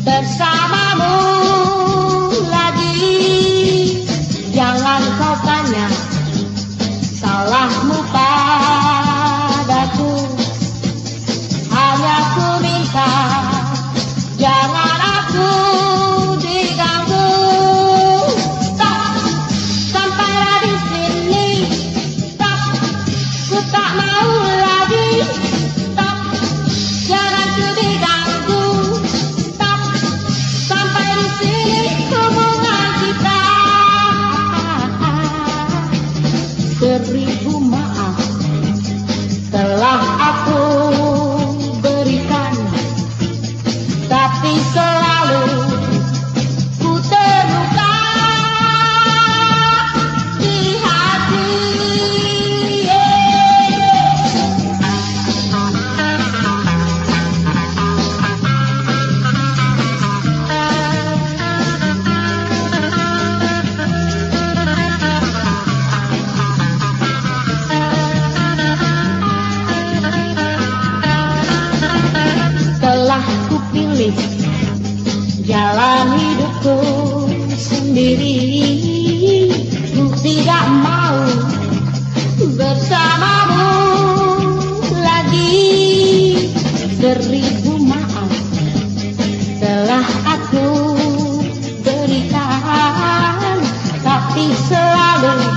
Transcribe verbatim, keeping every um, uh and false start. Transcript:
bersamamu lagi. Jangan kau tanya salahmu padaku, hanya ku minta jangan aku diganggu. Stop, sampailah di sini. Stop, ku tak mau lagi. Stop, jangan ku diganggu. Stop, sampai di sini hubungan kita. Seribu maaf telah aku berikan, tapi selalu ku terluka di hati. Telah ku pilih jalan hidupku sendiri, ku tidak mau bersamamu lagi. Seribu maaf telah aku berikan, tapi selalu